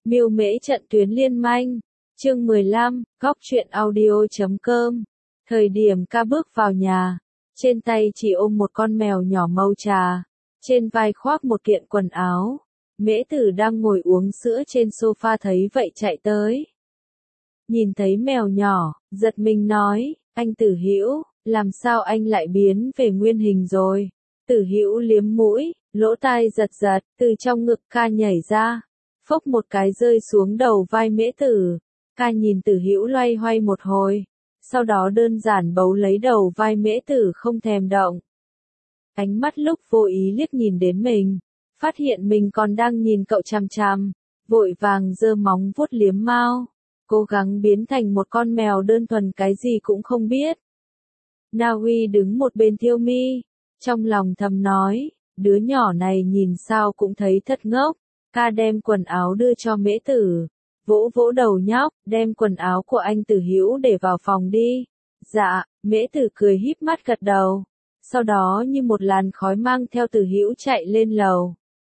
Mưu mễ trận tuyến liên manh. Chương 15, góc truyện audio.com. Thời điểm ca bước vào nhà, trên tay chỉ ôm một con mèo nhỏ màu trà, trên vai khoác một kiện quần áo. Mễ Tử đang ngồi uống sữa trên sofa thấy vậy chạy tới. Nhìn thấy mèo nhỏ, giật mình nói, anh Tử Hữu, làm sao anh lại biến về nguyên hình rồi? Tử Hữu liếm mũi, lỗ tai giật giật, từ trong ngực ca nhảy ra, phốc một cái rơi xuống đầu vai Mễ Tử. Ca nhìn Tử Hữu loay hoay một hồi, sau đó đơn giản bấu lấy đầu vai Mễ Tử không thèm động. Ánh mắt lúc vô ý liếc nhìn đến mình, phát hiện mình còn đang nhìn cậu chằm chằm, vội vàng giơ móng vuốt liếm mao, cố gắng biến thành một con mèo đơn thuần cái gì cũng không biết. Na Uy đứng một bên thiêu mi, trong lòng thầm nói, đứa nhỏ này nhìn sao cũng thấy thật ngốc. Ca đem quần áo đưa cho Mễ Tử, vỗ vỗ đầu nhóc, đem quần áo của anh Tử Hữu để vào phòng đi. Dạ, Mễ Tử cười híp mắt gật đầu, sau đó như một làn khói mang theo Tử Hữu chạy lên lầu.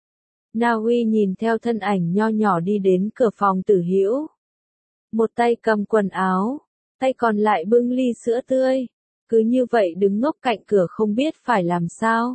Na Uy nhìn theo thân ảnh nho nhỏ đi đến cửa phòng Tử Hữu. Một tay cầm quần áo, tay còn lại bưng ly sữa tươi, cứ như vậy đứng ngốc cạnh cửa không biết phải làm sao.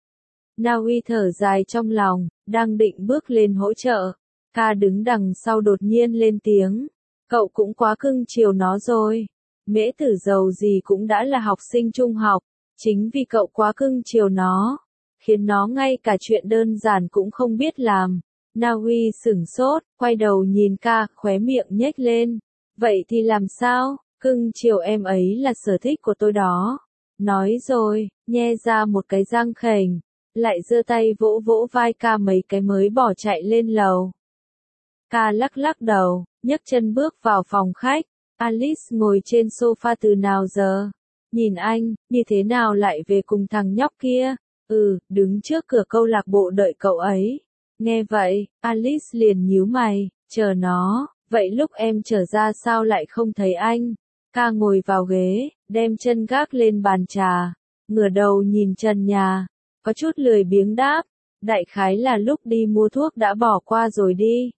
Na Uy thở dài trong lòng, đang định bước lên hỗ trợ. Ca đứng đằng sau đột nhiên lên tiếng, cậu cũng quá cưng chiều nó rồi. Mễ Tử dầu gì cũng đã là học sinh trung học, chính vì cậu quá cưng chiều nó, khiến nó ngay cả chuyện đơn giản cũng không biết làm. Na Uy sửng sốt, quay đầu nhìn ca, khóe miệng nhếch lên. Vậy thì làm sao, cưng chiều em ấy là sở thích của tôi đó. Nói rồi, nhe ra một cái răng khểnh, lại giơ tay vỗ vỗ vai ca mấy cái mới bỏ chạy lên lầu. Ca lắc lắc đầu, nhấc chân bước vào phòng khách. Alice ngồi trên sofa từ nào giờ? Nhìn anh, như thế nào lại về cùng thằng nhóc kia? Đứng trước cửa câu lạc bộ đợi cậu ấy. Nghe vậy, Alice liền nhíu mày, chờ nó, vậy lúc em trở ra sao lại không thấy anh? Ca ngồi vào ghế, đem chân gác lên bàn trà, ngửa đầu nhìn trần nhà, có chút lười biếng đáp, đại khái là lúc đi mua thuốc đã bỏ qua rồi đi.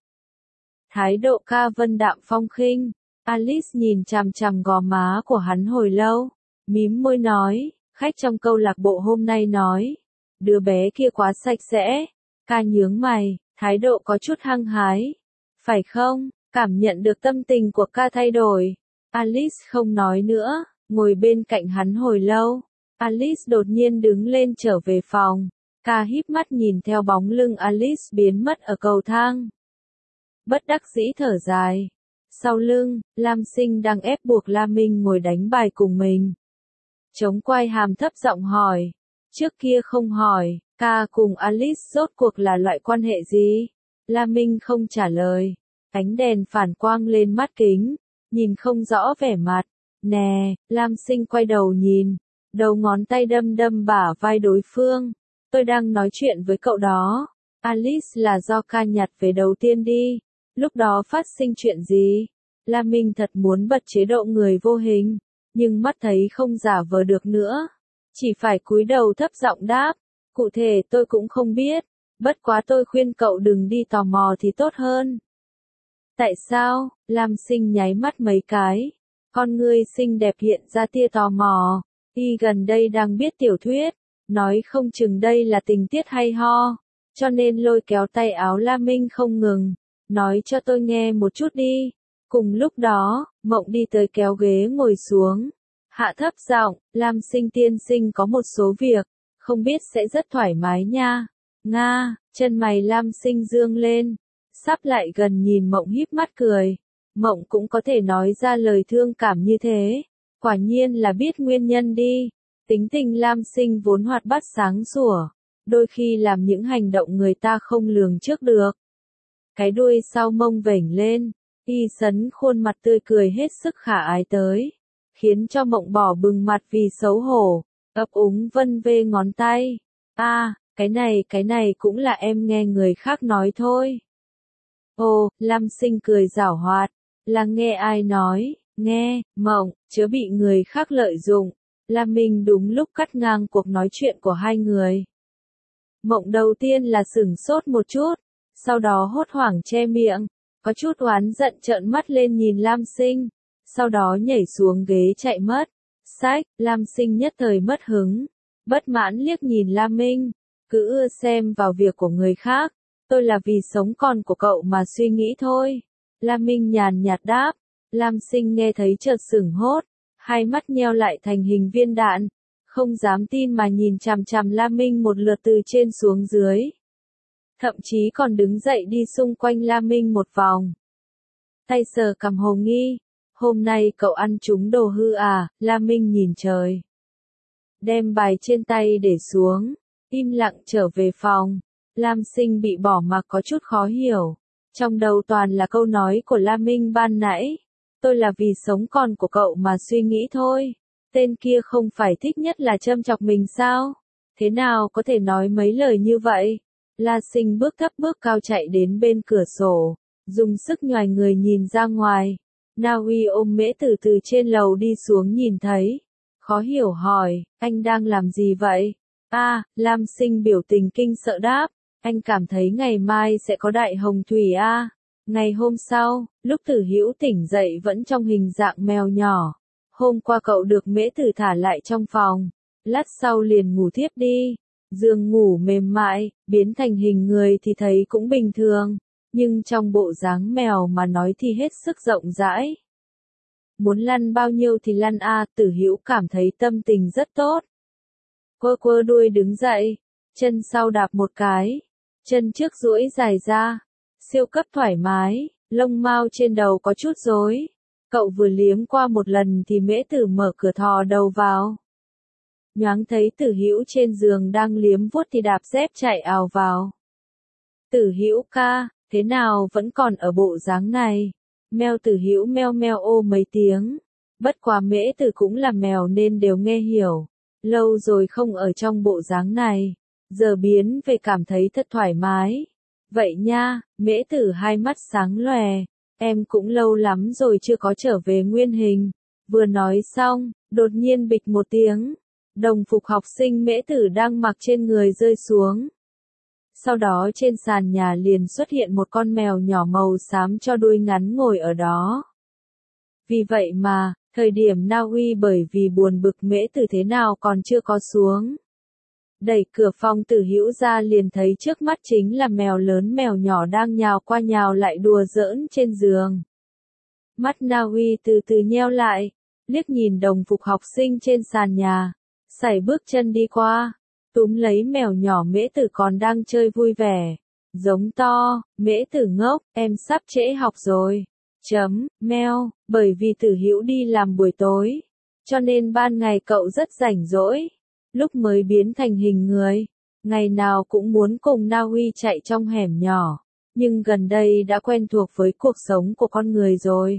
Thái độ Ca vân đạm phong khinh, Alice nhìn chằm chằm gò má của hắn hồi lâu, mím môi nói, khách trong câu lạc bộ hôm nay nói, đứa bé kia quá sạch sẽ. Ca nhướng mày, thái độ có chút hăng hái. Phải không? Cảm nhận được tâm tình của Ca thay đổi. Alice không nói nữa, ngồi bên cạnh hắn hồi lâu. Alice đột nhiên đứng lên trở về phòng. Ca híp mắt nhìn theo bóng lưng Alice biến mất ở cầu thang. Bất đắc dĩ thở dài. Sau lưng, Lam Sinh đang ép buộc La Minh ngồi đánh bài cùng mình. Chống quai hàm thấp giọng hỏi. Trước kia không hỏi, Ca cùng Alice rốt cuộc là loại quan hệ gì? La Minh không trả lời. Ánh đèn phản quang lên mắt kính, nhìn không rõ vẻ mặt. Nè, Lam Sinh quay đầu nhìn, đầu ngón tay đâm đâm bả vai đối phương. Tôi đang nói chuyện với cậu đó. Alice là do Ca nhặt về đầu tiên đi. Lúc đó phát sinh chuyện gì? La Minh thật muốn bật chế độ người vô hình, nhưng mắt thấy không giả vờ được nữa. Chỉ phải cúi đầu thấp giọng đáp. Cụ thể tôi cũng không biết. Bất quá tôi khuyên cậu đừng đi tò mò thì tốt hơn. Tại sao? Lam Sinh nháy mắt mấy cái. Con ngươi xinh đẹp hiện ra tia tò mò. Y gần đây đang biết tiểu thuyết. Nói không chừng đây là tình tiết hay ho. Cho nên lôi kéo tay áo La Minh không ngừng. Nói cho tôi nghe một chút đi. Cùng lúc đó, Mộng đi tới kéo ghế ngồi xuống. Hạ thấp giọng, Lam Sinh tiên sinh có một số việc, không biết sẽ rất thoải mái nha. Nga, chân mày Lam Sinh dương lên, sắp lại gần nhìn Mộng híp mắt cười. Mộng cũng có thể nói ra lời thương cảm như thế. Quả nhiên là biết nguyên nhân đi. Tính tình Lam Sinh vốn hoạt bát sáng sủa, đôi khi làm những hành động người ta không lường trước được. Cái đuôi sau mông vểnh lên, y sấn khuôn mặt tươi cười hết sức khả ái tới, khiến cho Mộng bỏ bừng mặt vì xấu hổ, ấp úng vân vê ngón tay. Cái này cũng là em nghe người khác nói thôi. Ồ, Lam Sinh cười giảo hoạt, là nghe ai nói, nghe, Mộng, chớ bị người khác lợi dụng. Lam Minh đúng lúc cắt ngang cuộc nói chuyện của hai người. Mộng đầu tiên là sửng sốt một chút, sau đó hốt hoảng che miệng, có chút oán giận trợn mắt lên nhìn Lam Sinh, sau đó nhảy xuống ghế chạy mất. Sách, Lam Sinh nhất thời mất hứng, bất mãn liếc nhìn Lam Minh, cứ ưa xem vào việc của người khác, tôi là vì sống còn của cậu mà suy nghĩ thôi. Lam Minh nhàn nhạt đáp, Lam Sinh nghe thấy chợt sửng hốt, hai mắt nheo lại thành hình viên đạn, không dám tin mà nhìn chằm chằm Lam Minh một lượt từ trên xuống dưới. Thậm chí còn đứng dậy đi xung quanh Lam Minh một vòng. Tay sờ cằm hồ nghi, hôm nay cậu ăn trúng đồ hư à? Lam Minh nhìn trời. Đem bài trên tay để xuống, im lặng trở về phòng. Lam Sinh bị bỏ mặc có chút khó hiểu. Trong đầu toàn là câu nói của Lam Minh ban nãy. Tôi là vì sống còn của cậu mà suy nghĩ thôi. Tên kia không phải thích nhất là châm chọc mình sao? Thế nào có thể nói mấy lời như vậy? La Sinh bước thấp bước cao chạy đến bên cửa sổ, dùng sức nhoài người nhìn ra ngoài. Na Uy ôm Mễ Tử từ trên lầu đi xuống nhìn thấy. Khó hiểu hỏi, anh đang làm gì vậy? Lam Sinh biểu tình kinh sợ đáp, anh cảm thấy ngày mai sẽ có đại hồng thủy à? Ngày hôm sau, lúc Tử Hữu tỉnh dậy vẫn trong hình dạng mèo nhỏ. Hôm qua cậu được Mễ Tử thả lại trong phòng, lát sau liền ngủ thiếp đi. Giường ngủ mềm mại, biến thành hình người thì thấy cũng bình thường, nhưng trong bộ dáng mèo mà nói thì hết sức rộng rãi. Muốn lăn bao nhiêu thì lăn a, Tử Hữu cảm thấy tâm tình rất tốt. Quơ quơ đuôi đứng dậy, chân sau đạp một cái, chân trước duỗi dài ra, siêu cấp thoải mái, lông mao trên đầu có chút rối. Cậu vừa liếm qua một lần thì Mễ Tử mở cửa thò đầu vào. Nhoáng thấy Tử Hữu trên giường đang liếm vuốt thì đạp dép chạy ào vào. Tử Hữu ca, thế nào vẫn còn ở bộ dáng này? Meo. Tử Hữu meo meo ô mấy tiếng. Bất quá Mễ Tử cũng là mèo nên đều nghe hiểu. Lâu rồi không ở trong bộ dáng này, giờ biến về cảm thấy thật thoải mái. Vậy nha, Mễ Tử hai mắt sáng lòe, em cũng lâu lắm rồi chưa có trở về nguyên hình. Vừa nói xong, đột nhiên bịch một tiếng. Đồng phục học sinh Mễ Tử đang mặc trên người rơi xuống. Sau đó trên sàn nhà liền xuất hiện một con mèo nhỏ màu xám cho đuôi ngắn ngồi ở đó. Vì vậy mà, thời điểm Na Uy bởi vì buồn bực Mễ Tử thế nào còn chưa có xuống. Đẩy cửa phòng Tử Hữu ra liền thấy trước mắt chính là mèo lớn mèo nhỏ đang nhào qua nhào lại đùa giỡn trên giường. Mắt Na Uy từ từ nheo lại, liếc nhìn đồng phục học sinh trên sàn nhà. Sải bước chân đi qua, túm lấy mèo nhỏ Mễ Tử còn đang chơi vui vẻ, giống to, Mễ Tử ngốc, em sắp trễ học rồi. Meo, bởi vì Tử Hữu đi làm buổi tối, cho nên ban ngày cậu rất rảnh rỗi, lúc mới biến thành hình người, ngày nào cũng muốn cùng Na Uy chạy trong hẻm nhỏ, nhưng gần đây đã quen thuộc với cuộc sống của con người rồi.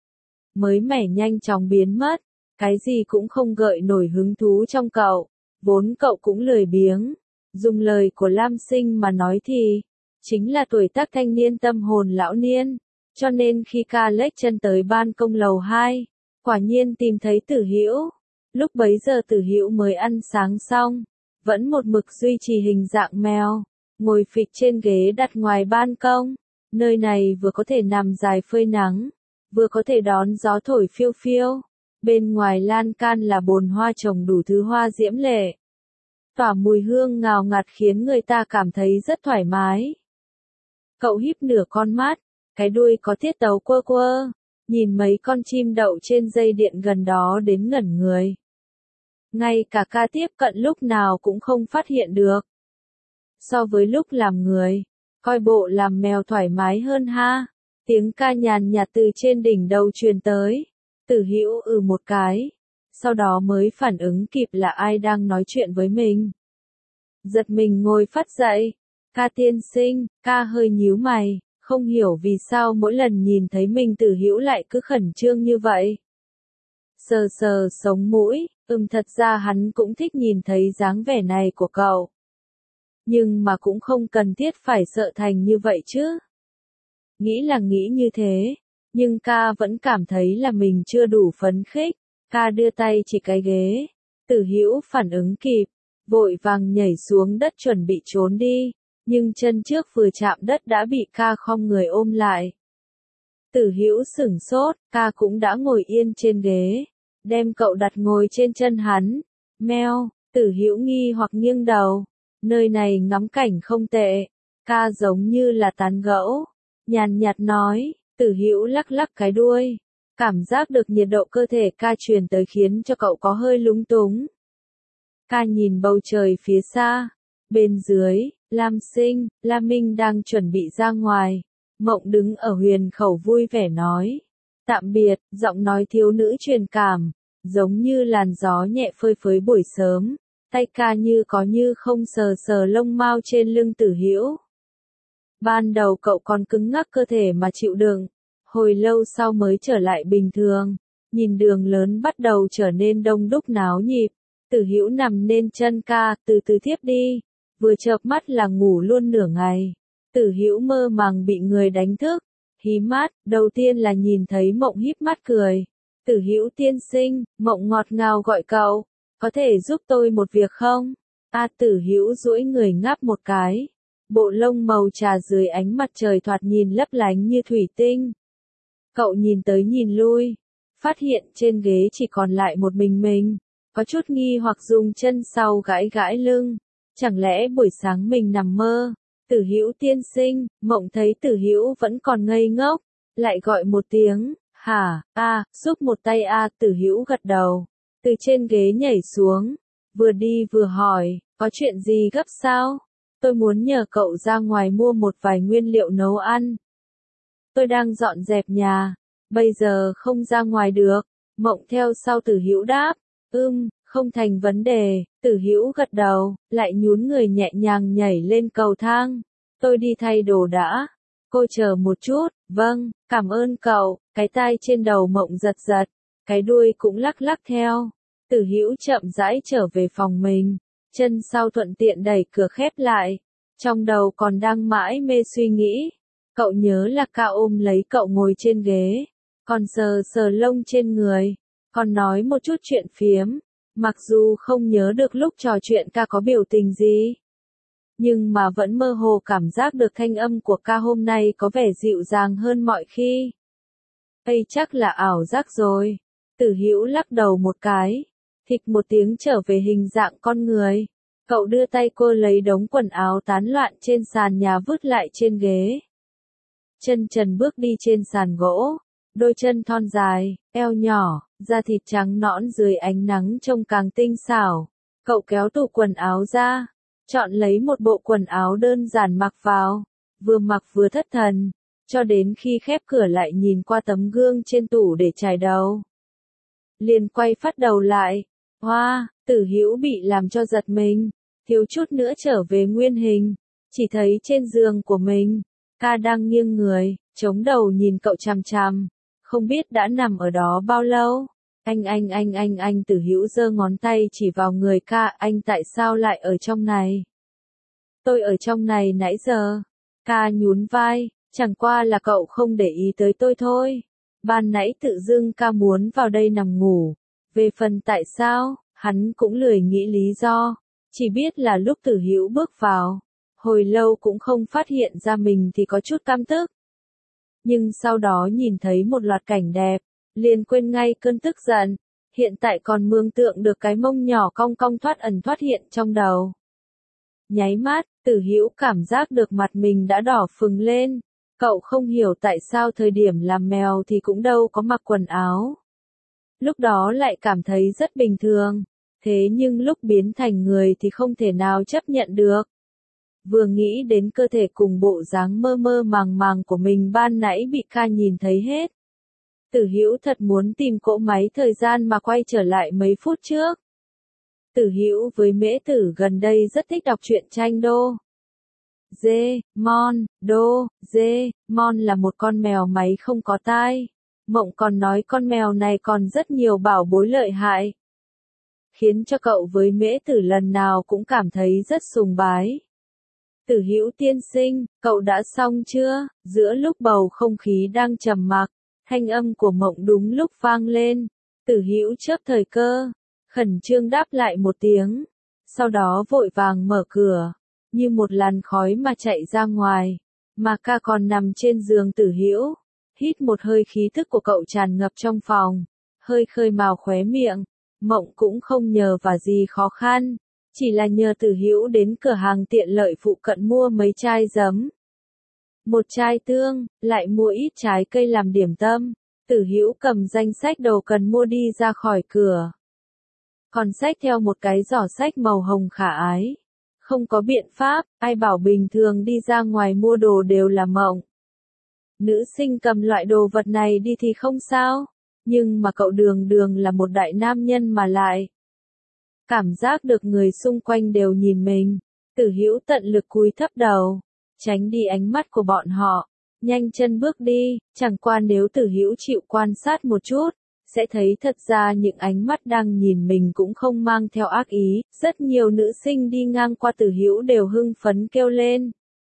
Mới mẻ nhanh chóng biến mất. Cái gì cũng không gợi nổi hứng thú trong cậu, vốn cậu cũng lười biếng. Dùng lời của Lam Sinh mà nói thì, chính là tuổi tác thanh niên tâm hồn lão niên. Cho nên khi ca lếch chân tới ban công lầu 2, quả nhiên tìm thấy Tử Hữu. Lúc bấy giờ Tử Hữu mới ăn sáng xong, vẫn một mực duy trì hình dạng mèo, ngồi phịch trên ghế đặt ngoài ban công. Nơi này vừa có thể nằm dài phơi nắng, vừa có thể đón gió thổi phiêu phiêu. Bên ngoài lan can là bồn hoa trồng đủ thứ hoa diễm lệ. Tỏa mùi hương ngào ngạt khiến người ta cảm thấy rất thoải mái. Cậu híp nửa con mắt, cái đuôi có tiết tấu quơ quơ, nhìn mấy con chim đậu trên dây điện gần đó đến ngẩn người. Ngay cả ca tiếp cận lúc nào cũng không phát hiện được. So với lúc làm người, coi bộ làm mèo thoải mái hơn ha. Tiếng ca nhàn nhạt từ trên đỉnh đầu truyền tới. Tử Hữu một cái, sau đó mới phản ứng kịp là ai đang nói chuyện với mình. Giật mình ngồi phát dậy, ca tiên sinh, ca hơi nhíu mày, không hiểu vì sao mỗi lần nhìn thấy mình Tử Hữu lại cứ khẩn trương như vậy. Sờ sờ sống mũi, thật ra hắn cũng thích nhìn thấy dáng vẻ này của cậu. Nhưng mà cũng không cần thiết phải sợ thành như vậy chứ. Nghĩ là nghĩ như thế. Nhưng ca vẫn cảm thấy là mình chưa đủ phấn khích, ca đưa tay chỉ cái ghế, Tử Hữu phản ứng kịp, vội vàng nhảy xuống đất chuẩn bị trốn đi, nhưng chân trước vừa chạm đất đã bị ca khom người ôm lại. Tử Hữu sửng sốt, ca cũng đã ngồi yên trên ghế, đem cậu đặt ngồi trên chân hắn. Meo, Tử Hữu nghi hoặc nghiêng đầu, nơi này ngắm cảnh không tệ, ca giống như là tán gẫu, nhàn nhạt nói. Tử Hữu lắc lắc cái đuôi, cảm giác được nhiệt độ cơ thể ca truyền tới khiến cho cậu có hơi lúng túng. Ca nhìn bầu trời phía xa, bên dưới, Lam Sinh, Lam Minh đang chuẩn bị ra ngoài. Mộng đứng ở huyền khẩu vui vẻ nói. Tạm biệt, giọng nói thiếu nữ truyền cảm, giống như làn gió nhẹ phơi phới buổi sớm. Tay ca như có như không sờ sờ lông mao trên lưng Tử Hữu. Ban đầu cậu còn cứng ngắc cơ thể mà chịu đựng, hồi lâu sau mới trở lại bình thường. Nhìn đường lớn bắt đầu trở nên đông đúc náo nhịp. Tử Hữu nằm nên chân ca, từ từ thiếp đi. Vừa chợp mắt là ngủ luôn nửa ngày. Tử Hữu mơ màng bị người đánh thức, hí mắt, đầu tiên là nhìn thấy Mộng híp mắt cười. Tử Hữu tiên sinh, Mộng ngọt ngào gọi cậu, có thể giúp tôi một việc không? Tử Hữu duỗi người ngáp một cái. Bộ lông màu trà dưới ánh mặt trời thoạt nhìn lấp lánh như thủy tinh. Cậu nhìn tới nhìn lui, phát hiện trên ghế chỉ còn lại một mình, có chút nghi hoặc dùng chân sau gãi gãi lưng. Chẳng lẽ buổi sáng mình nằm mơ? Tử Hữu tiên sinh, Mộng thấy Tử Hữu vẫn còn ngây ngốc, lại gọi một tiếng, hả, giúp một tay Tử Hữu gật đầu, từ trên ghế nhảy xuống, vừa đi vừa hỏi, có chuyện gì gấp sao? Tôi muốn nhờ cậu ra ngoài mua một vài nguyên liệu nấu ăn. Tôi đang dọn dẹp nhà, bây giờ không ra ngoài được. Mộng theo sau Tử Hữu đáp, không thành vấn đề. Tử Hữu gật đầu, lại nhún người nhẹ nhàng nhảy lên cầu thang. Tôi đi thay đồ đã. Cô chờ một chút, vâng, cảm ơn cậu. Cái tai trên đầu Mộng giật giật, cái đuôi cũng lắc lắc theo. Tử Hữu chậm rãi trở về phòng mình, chân sau thuận tiện đẩy cửa khép lại. Trong đầu còn đang mãi mê suy nghĩ. Cậu nhớ là ca ôm lấy cậu ngồi trên ghế, còn sờ sờ lông trên người, còn nói một chút chuyện phiếm. Mặc dù không nhớ được lúc trò chuyện ca có biểu tình gì, nhưng mà vẫn mơ hồ cảm giác được thanh âm của ca hôm nay có vẻ dịu dàng hơn mọi khi. Đây chắc là ảo giác rồi. Tử Hữu lắc đầu một cái, thịch một tiếng trở về hình dạng con người. Cậu đưa tay cô lấy đống quần áo tán loạn trên sàn nhà vứt lại trên ghế. Chân trần bước đi trên sàn gỗ, đôi chân thon dài, eo nhỏ, da thịt trắng nõn dưới ánh nắng trông càng tinh xảo. Cậu kéo tủ quần áo ra, chọn lấy một bộ quần áo đơn giản mặc vào, vừa mặc vừa thất thần, cho đến khi khép cửa lại nhìn qua tấm gương trên tủ để chải đầu. Liền quay phát đầu lại, Tử Hữu bị làm cho giật mình, thiếu chút nữa trở về nguyên hình, chỉ thấy trên giường của mình, ca đang nghiêng người, chống đầu nhìn cậu chằm chằm, không biết đã nằm ở đó bao lâu. Anh, Tử Hữu giơ ngón tay chỉ vào người ca, anh tại sao lại ở trong này? Tôi ở trong này nãy giờ. Ca nhún vai, chẳng qua là cậu không để ý tới tôi thôi. Ban nãy tự dưng ca muốn vào đây nằm ngủ. Về phần tại sao, hắn cũng lười nghĩ lý do, chỉ biết là lúc Tử Hữu bước vào, hồi lâu cũng không phát hiện ra mình thì có chút căm tức. Nhưng sau đó nhìn thấy một loạt cảnh đẹp, liền quên ngay cơn tức giận, hiện tại còn mường tượng được cái mông nhỏ cong cong thoát ẩn thoát hiện trong đầu. Nháy mắt, Tử Hữu cảm giác được mặt mình đã đỏ phừng lên, cậu không hiểu tại sao thời điểm làm mèo thì cũng đâu có mặc quần áo. Lúc đó lại cảm thấy rất bình thường, thế nhưng lúc biến thành người thì không thể nào chấp nhận được. Vừa nghĩ đến cơ thể cùng bộ dáng mơ mơ màng màng của mình ban nãy bị ca nhìn thấy hết. Tử Hữu thật muốn tìm cỗ máy thời gian mà quay trở lại mấy phút trước. Tử Hữu với Mễ Tử gần đây rất thích đọc truyện tranh Doraemon là một con mèo máy không có tai. Mộng còn nói con mèo này còn rất nhiều bảo bối lợi hại, khiến cho cậu với Mễ Tử lần nào cũng cảm thấy rất sùng bái. Tử Hữu tiên sinh, cậu đã xong chưa? Giữa lúc bầu không khí đang trầm mặc, thanh âm của Mộng đúng lúc vang lên. Tử Hữu chớp thời cơ, khẩn trương đáp lại một tiếng, sau đó vội vàng mở cửa, như một làn khói mà chạy ra ngoài, mà ca còn nằm trên giường Tử Hữu, Hít một hơi khí thức của cậu tràn ngập trong phòng, hơi khơi mào khóe miệng. Mộng cũng không nhờ vào gì khó khăn, chỉ là nhờ Tử Hữu đến cửa hàng tiện lợi phụ cận mua mấy chai giấm, một chai tương, lại mua ít trái cây làm điểm tâm. Tử Hữu cầm danh sách đồ cần mua đi ra khỏi cửa. Còn xách theo một cái giỏ xách màu hồng khả ái. Không có biện pháp, ai bảo bình thường đi ra ngoài mua đồ đều là mộng. Nữ sinh cầm loại đồ vật này đi thì không sao, nhưng mà cậu đường đường là một đại nam nhân mà lại cảm giác được người xung quanh đều nhìn mình. Tử Hữu tận lực cúi thấp đầu, tránh đi ánh mắt của bọn họ, nhanh chân bước đi. Chẳng qua nếu Tử Hữu chịu quan sát một chút, sẽ thấy thật ra những ánh mắt đang nhìn mình cũng không mang theo ác ý. Rất nhiều nữ sinh đi ngang qua Tử Hữu đều hưng phấn kêu lên.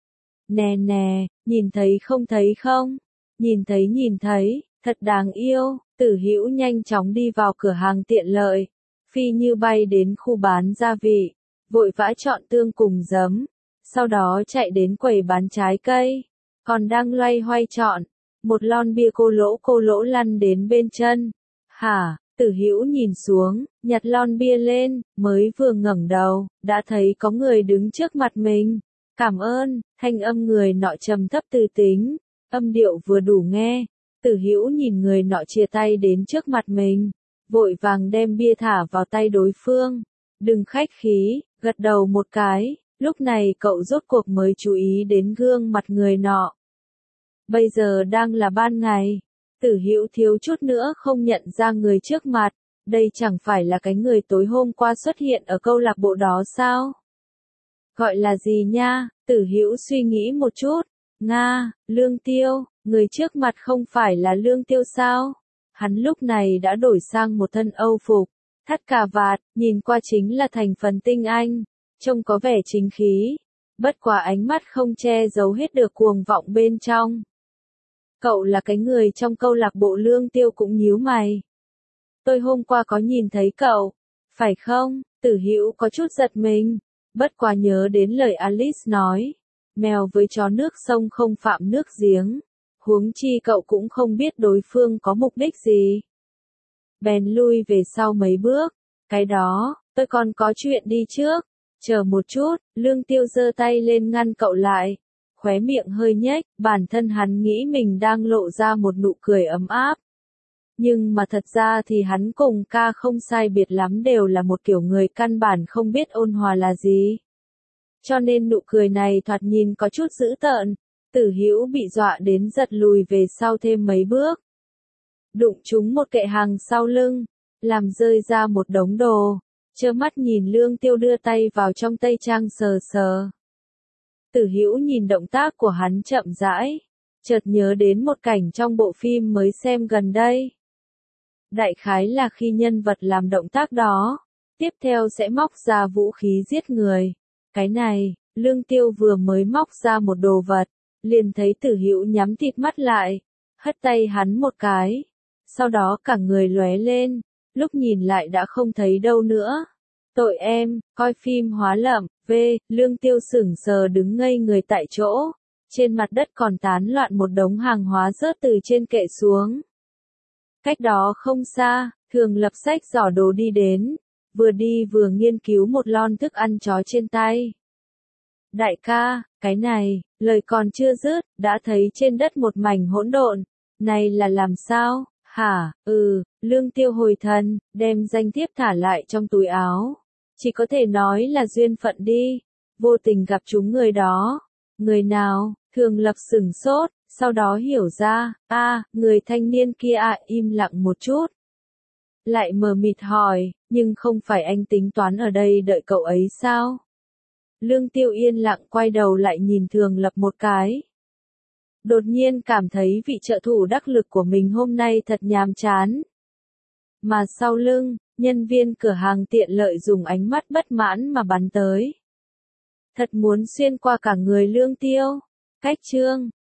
Nè nè, nhìn thấy không thấy không? Nhìn thấy, thật đáng yêu. Tử Hữu nhanh chóng đi vào cửa hàng tiện lợi, phi như bay đến khu bán gia vị, vội vã chọn tương cùng giấm, sau đó chạy đến quầy bán trái cây, còn đang loay hoay chọn, một lon bia cô lỗ lăn đến bên chân. Hả? Tử Hữu nhìn xuống, nhặt lon bia lên, mới vừa ngẩng đầu, đã thấy có người đứng trước mặt mình. Cảm ơn, thanh âm người nọ trầm thấp từ tính, âm điệu vừa đủ nghe. Tử Hữu nhìn người nọ chia tay đến trước mặt mình, vội vàng đem bia thả vào tay đối phương. Đừng khách khí, gật đầu một cái, lúc này cậu rốt cuộc mới chú ý đến gương mặt người nọ. Bây giờ đang là ban ngày, Tử Hữu thiếu chút nữa không nhận ra người trước mặt, đây chẳng phải là cái người tối hôm qua xuất hiện ở câu lạc bộ đó sao? Gọi là gì nha? Tử Hữu suy nghĩ một chút. Nga, Lương Tiêu, người trước mặt không phải là Lương Tiêu sao? Hắn lúc này đã đổi sang một thân Âu phục, thắt cà vạt, nhìn qua chính là thành phần tinh anh, trông có vẻ chính khí, bất quá ánh mắt không che giấu hết được cuồng vọng bên trong. Cậu là cái người trong câu lạc bộ Lương Tiêu cũng nhíu mày. Tôi hôm qua có nhìn thấy cậu, phải không? Tử Hữu có chút giật mình, bất quá nhớ đến lời Alice nói, mèo với chó nước sông không phạm nước giếng, huống chi cậu cũng không biết đối phương có mục đích gì. Bèn lui về sau mấy bước, cái đó, tôi còn có chuyện đi trước, chờ một chút. Lương Tiêu giơ tay lên ngăn cậu lại, khóe miệng hơi nhếch, bản thân hắn nghĩ mình đang lộ ra một nụ cười ấm áp. Nhưng mà thật ra thì hắn cùng ca không sai biệt lắm, đều là một kiểu người căn bản không biết ôn hòa là gì. Cho nên nụ cười này thoạt nhìn có chút dữ tợn. Tử Hữu bị dọa đến giật lùi về sau thêm mấy bước. Đụng trúng một kệ hàng sau lưng, làm rơi ra một đống đồ, trơ mắt nhìn Lương Tiêu đưa tay vào trong tây trang sờ sờ. Tử Hữu nhìn động tác của hắn chậm rãi, chợt nhớ đến một cảnh trong bộ phim mới xem gần đây. Đại khái là khi nhân vật làm động tác đó, tiếp theo sẽ móc ra vũ khí giết người. Cái này, Lương Tiêu vừa mới móc ra một đồ vật, liền thấy Tử Hữu nhắm thịt mắt lại, hất tay hắn một cái, sau đó cả người lóe lên, lúc nhìn lại đã không thấy đâu nữa. Tội em, coi phim hóa lậm, Lương Tiêu sững sờ đứng ngây người tại chỗ, trên mặt đất còn tán loạn một đống hàng hóa rớt từ trên kệ xuống. Cách đó không xa, Thường Lập xách giỏ đồ đi đến, vừa đi vừa nghiên cứu một lon thức ăn chó trên tay. Đại ca, cái này, lời còn chưa dứt, đã thấy trên đất một mảnh hỗn độn. Này là làm sao? Hả? Lương Tiêu hồi thần, đem danh thiếp thả lại trong túi áo. Chỉ có thể nói là duyên phận đi, vô tình gặp chúng người đó. Người nào? Thường Lập sửng sốt, sau đó hiểu ra, người thanh niên kia im lặng một chút. Lại mờ mịt hỏi, nhưng không phải anh tính toán ở đây đợi cậu ấy sao? Lương Tiêu yên lặng quay đầu lại nhìn Thường Lập một cái. Đột nhiên cảm thấy vị trợ thủ đắc lực của mình hôm nay thật nhàm chán. Mà sau lưng, nhân viên cửa hàng tiện lợi dùng ánh mắt bất mãn mà bắn tới. Thật muốn xuyên qua cả người Lương Tiêu. Cách chương